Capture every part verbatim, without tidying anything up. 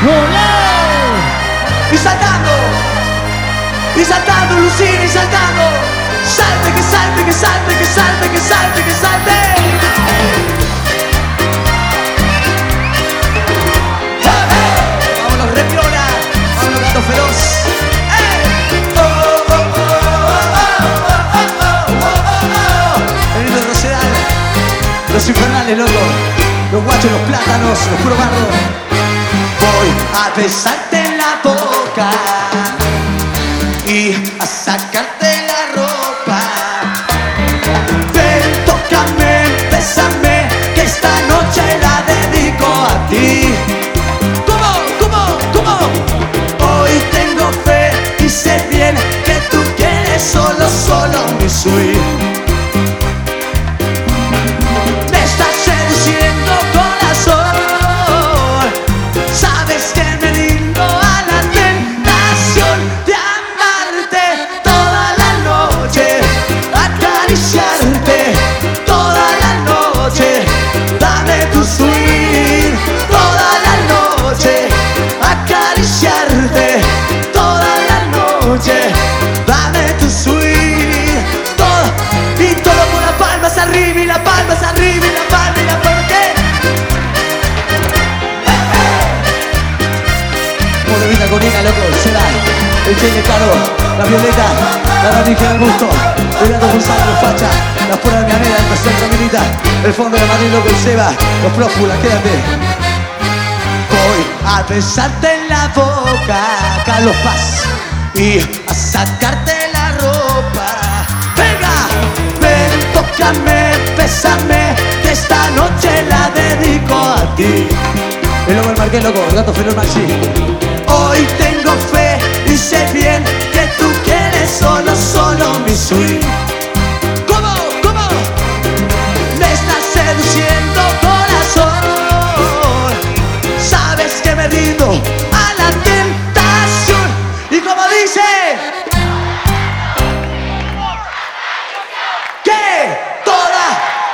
Y saltando, y saltando, Lucina, y saltando. Salte, que salte, que salte, que salte, que salte, que salte. Vámonos, repiola, vámonos, gato feroz. Venido de Rosedal, los infernales, loco. Los guachos, los plátanos, los puro barro. Voy a besarte en la boca y a sacarte la ropa. Ven, tócame, bésame, que esta noche la dedico a ti. ¿Cómo? ¿Cómo? ¿Cómo? Hoy tengo fe y sé bien que tú quieres solo, solo mi sweet. Me estás seduciendo, corazón. Sabes que me rindo a la tentación de amarte toda la noche, acariciarte toda la noche. Dame tu sweet toda la noche, acariciarte toda la noche. Dame tu sweet todo, y todo con las palmas arriba y las palmas arriba y las palmas y las palmas. ¿Qué? Morenita Corina, loco, será el Che de Caro, la Violeta, la Ranija del Gusto, el Gato Gonzalo, los Facha, las Puras de Mianera, el Pastel Caminita, el Fondo de Madrid, loco, el Seba, los Prófulas, quédate. Voy a besarte en la boca, Carlos Paz, y a sacarte la ropa. Venga, ven, tócame, bésame, que esta noche la dedico a ti. El loco del Marqués, loco, el Gato Feroz Maxi. Hoy tengo fe y sé bien que tú quieres solo, solo mi sweet. ¿Cómo? ¿Cómo? Me estás seduciendo, corazón. Sabes que me rindo a la tentación. Y como dice, que toda,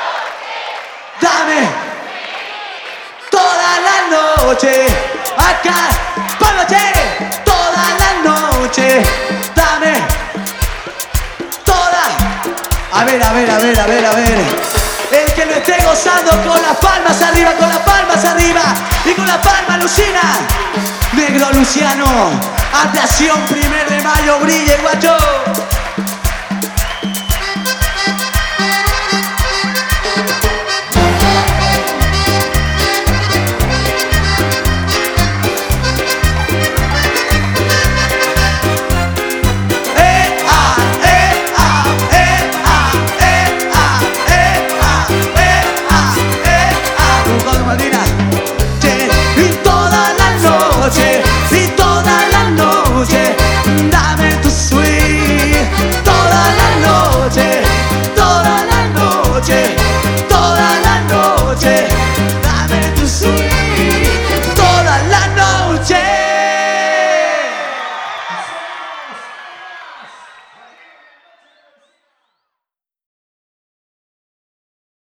dame toda la noche, acá, párate, toda la noche, dame toda. A ver, a ver, a ver, a ver, a ver. El que lo esté gozando con las palmas arriba, con las palmas arriba y con las palmas, Lucina. Negro Luciano, atracción, primer de mayo, brille, guacho.